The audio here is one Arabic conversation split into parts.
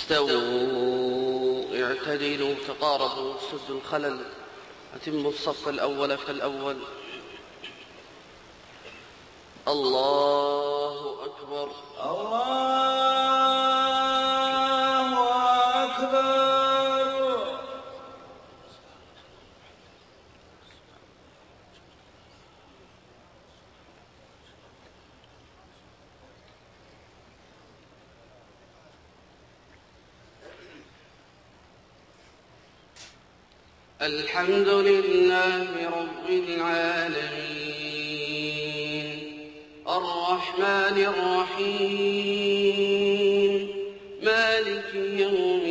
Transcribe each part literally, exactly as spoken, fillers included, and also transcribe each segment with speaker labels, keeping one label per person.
Speaker 1: استووا اعتدلوا تقاربوا سدوا الخلل أتموا الصف الأول فالأول. الله أكبر
Speaker 2: الله أكبر.
Speaker 1: الحمد لله رب العالمين الرحمن الرحيم مالك يوم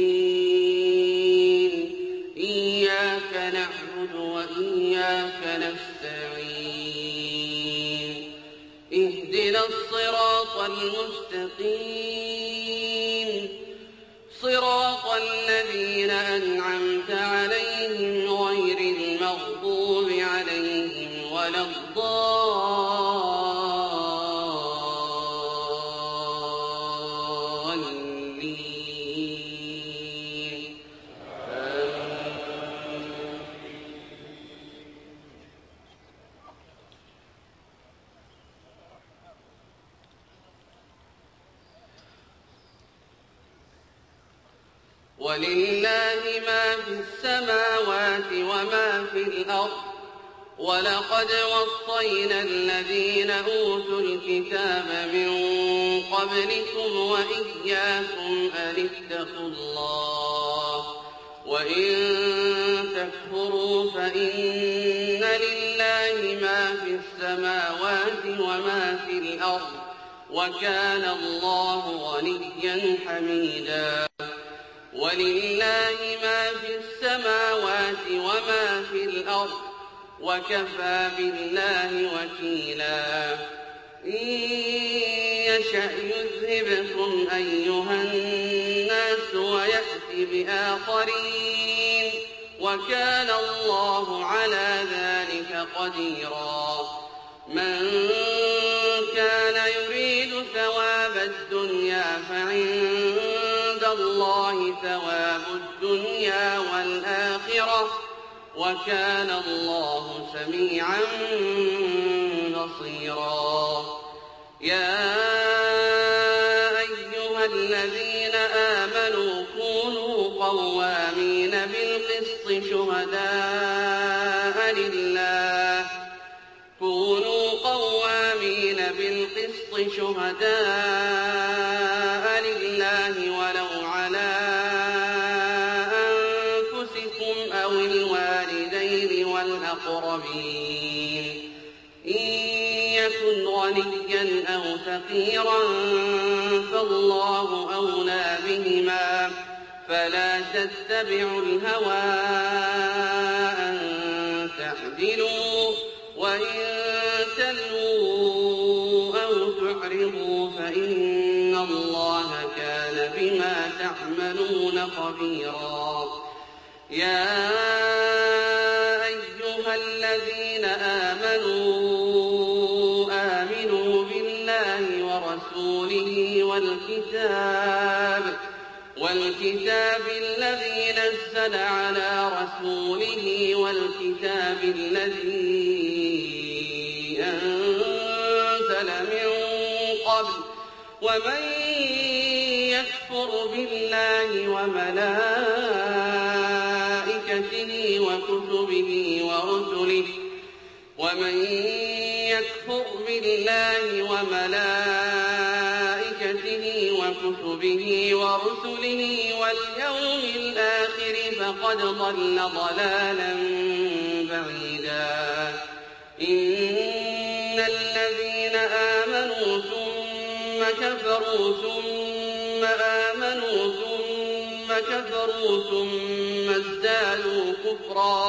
Speaker 1: الدين إياك نعبد وإياك نستعين اهدنا الصراط المستقيم صراط الذين أنعمت عليهم غير المغضوب عليهم ولا الضالين. ولله ما في السماوات وما في الأرض ولقد وصينا الذين أوتوا الكتاب من قبلكم وإياكم أن اتقوا الله وإن تكفروا فإن لله ما في السماوات وما في الأرض وكان الله غنيا حميدا. ولله ما في السماوات وما في الأرض وكفى بالله وكيلا. إن يشأ يذهبكم أيها الناس ويأت بآخرين وكان الله على ذلك قديرا. من كان يريد ثواب الدنيا فعند الله ثواب الدنيا والآخرة وكان الله سميعا بصيرا. يا أيها الذين آمنوا كونوا قوامين بالقسط شهداء لله كونوا قوامين بالقسط شهداء لله ولو على أنفسكم أو الوالدين والأقربين إن يكن غنيا أو فقيرا فالله أولى بهما فلا تتبعوا الهوى أن تعدلوا وإن تلووا أو تعرضوا فإن الله كان بما تعملون خبيرا. يا أيها الذين آمنوا آمنوا بالله ورسوله والكتاب والكتاب الذي نزل على رسوله والكتاب الذي أنزل من قبل ومن يكفر بالله وملائكته وكتبه ورسله ومن يكفر بالله وملائكته وكتبه ورسله واليوم الآخر فقد ضل ضلالا بعيدا. إن الذين آمنوا ثم كفروا ثم آمنوا ثم كفروا ثم ازدادوا كفرا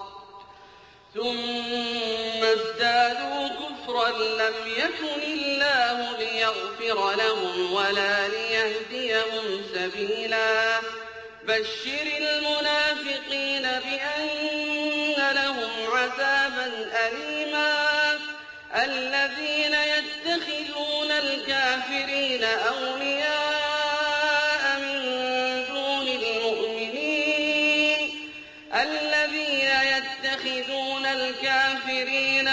Speaker 1: ثم ازدادوا كفرا لم يكن الله ليغفر لهم ولا ليهديهم سبيلا. بشر المنافقين بأن لهم عذابا أليما. الذين يتخذون الكافرين أولياء من الكافرين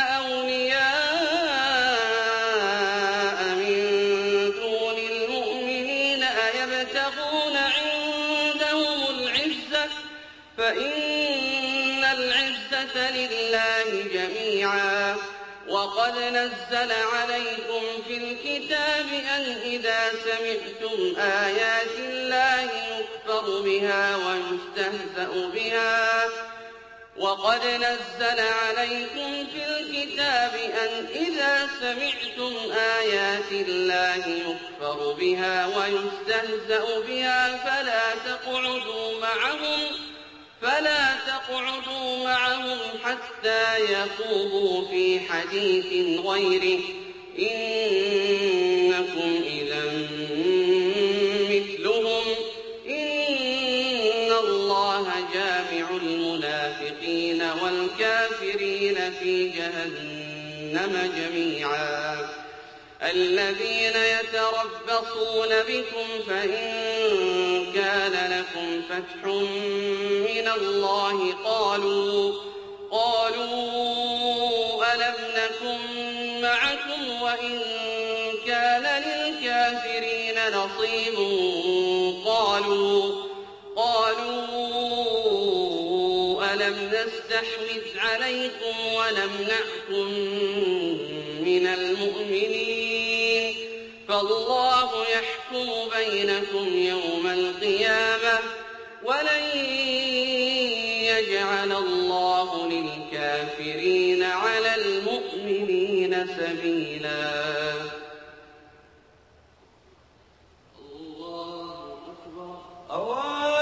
Speaker 1: أولياء من دون المؤمنين أيبتغون عندهم العزة فإن العزة لله جميعا وقد نزل عليكم في الكتاب أن إذا سمعتم آيات الله يكفر بها ويستهزأ بها وقد نزل عليكم في الكتاب أن إذا سمعتم آيات الله يكفر بها ويستهزأ بها فلا تقعدوا معهم فلا تقعدوا معهم حتى يخوضوا في حديث غيره إنكم إذا مثلهم إن الله جامع المنافقين والكافرين في جهنم جميعا الذين يتربصون بكم فإن كان لكم فتح من الله قالوا قالوا ألم نكن معكم وإن كان للكافرين نصيب قالوا قالوا ألم نستحوذ عليكم ونمنعكم من المؤمنين فالله يحكم بينكم يوم القيامة ولن يجعل الله للكافرين على المؤمنين سبيلا. الله أكبر. الله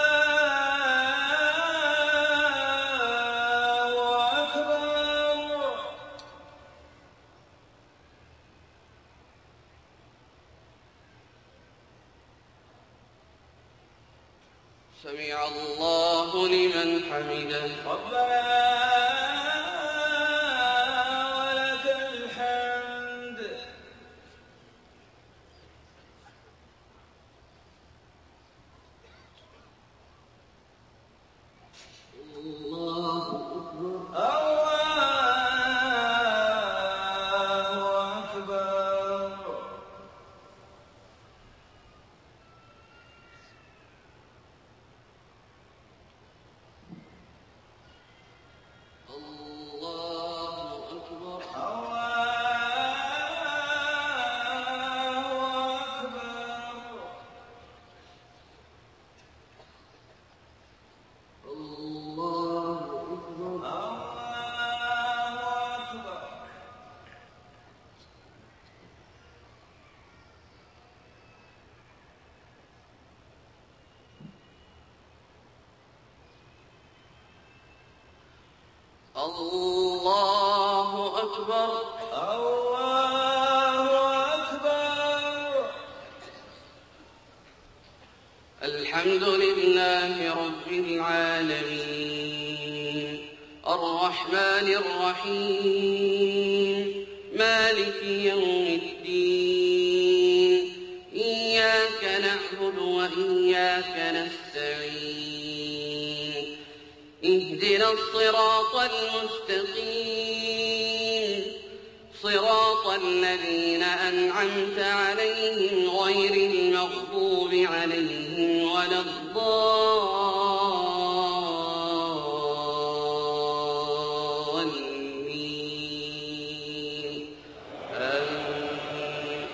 Speaker 1: سمع الله لمن حمده ربنا ولك الحمد. الله أكبر. الله أكبر. الله أكبر. الله أكبر. الحمد لله رب العالمين الرحمن الرحيم مالك يوم الدين إياك نعبد وإياك نستعين اهدنا الصراط المستقيم صراط الذين أنعمت عليهم غير المغضوب عليهم ولا الضالين آمين.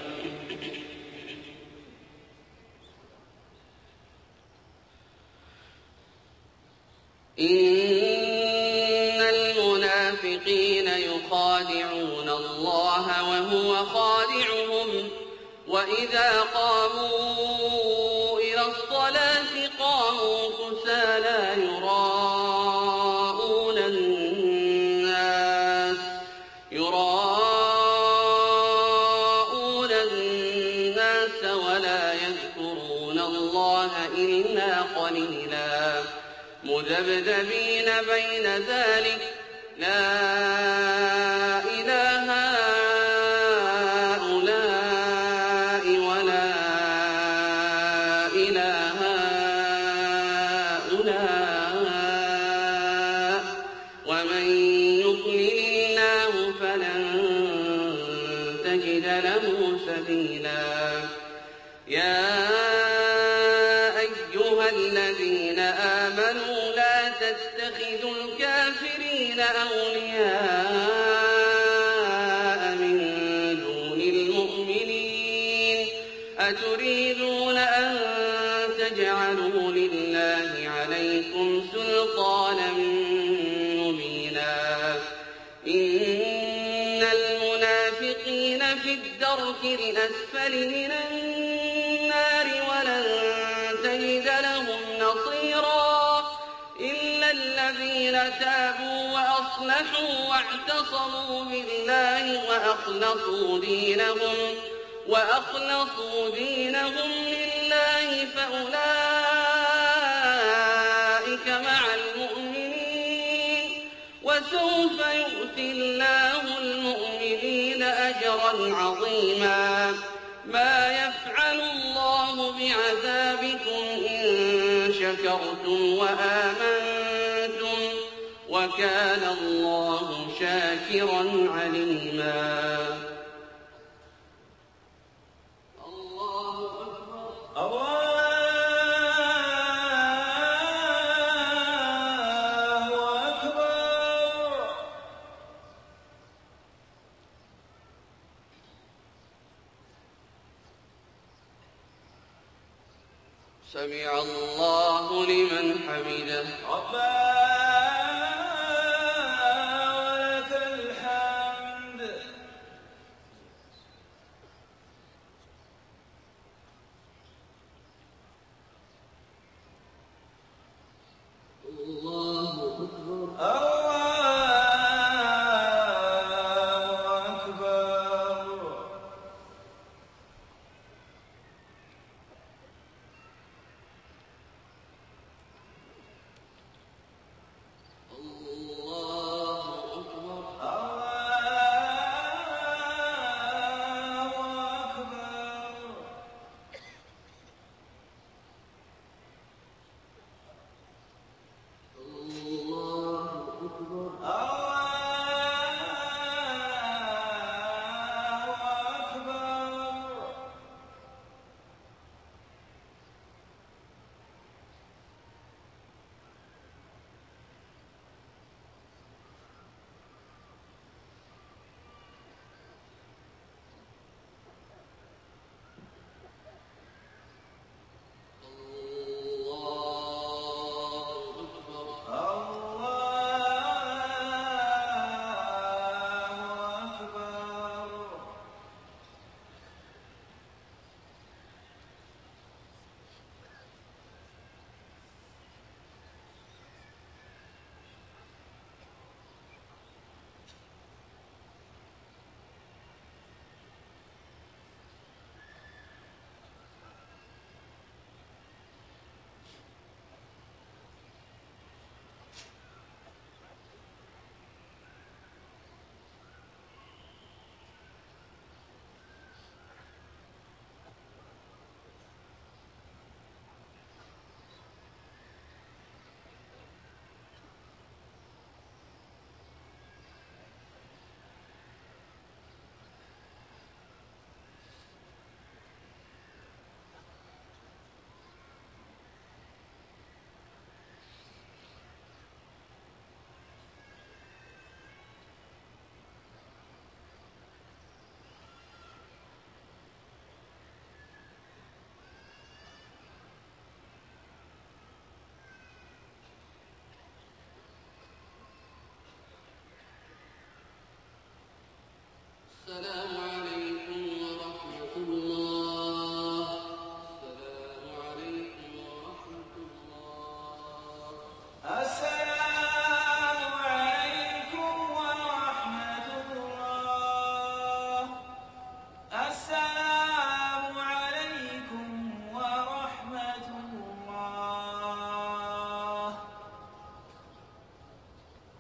Speaker 1: إن المنافقين يخادعون الله وهو خادعهم وإذا قاموا إلى الصلاة قاموا كسالى يراءون الناس يراءون الناس ولا يذكرون الله إلا قليلا مذبذبين بين ذلك لا إله هؤلاء ولا إله هؤلاء ومن يا أيها الذين آمنوا لا تتخذوا الكافرين أولياء من دون المؤمنين أتريدون أن تجعلوا لله عليكم سلطانا مبينا إن المنافقين في الدرك الأسفل من النار ولن تجد لهم نصيرا إلا الذين تابوا وأصلحوا واعتصموا بالله وأخلصوا دينهم وأخلصوا دينهم لله فأولئك مع المؤمنين وسوف يؤتي الله المؤمنين أجرا عظيما ما يفعل الله بعذابكم إن شكرتم وآمنتم وكان الله شاكرا عليما. الله أكبر.
Speaker 2: الله أكبر.
Speaker 1: سمع الله لمن حمده.
Speaker 2: ربنا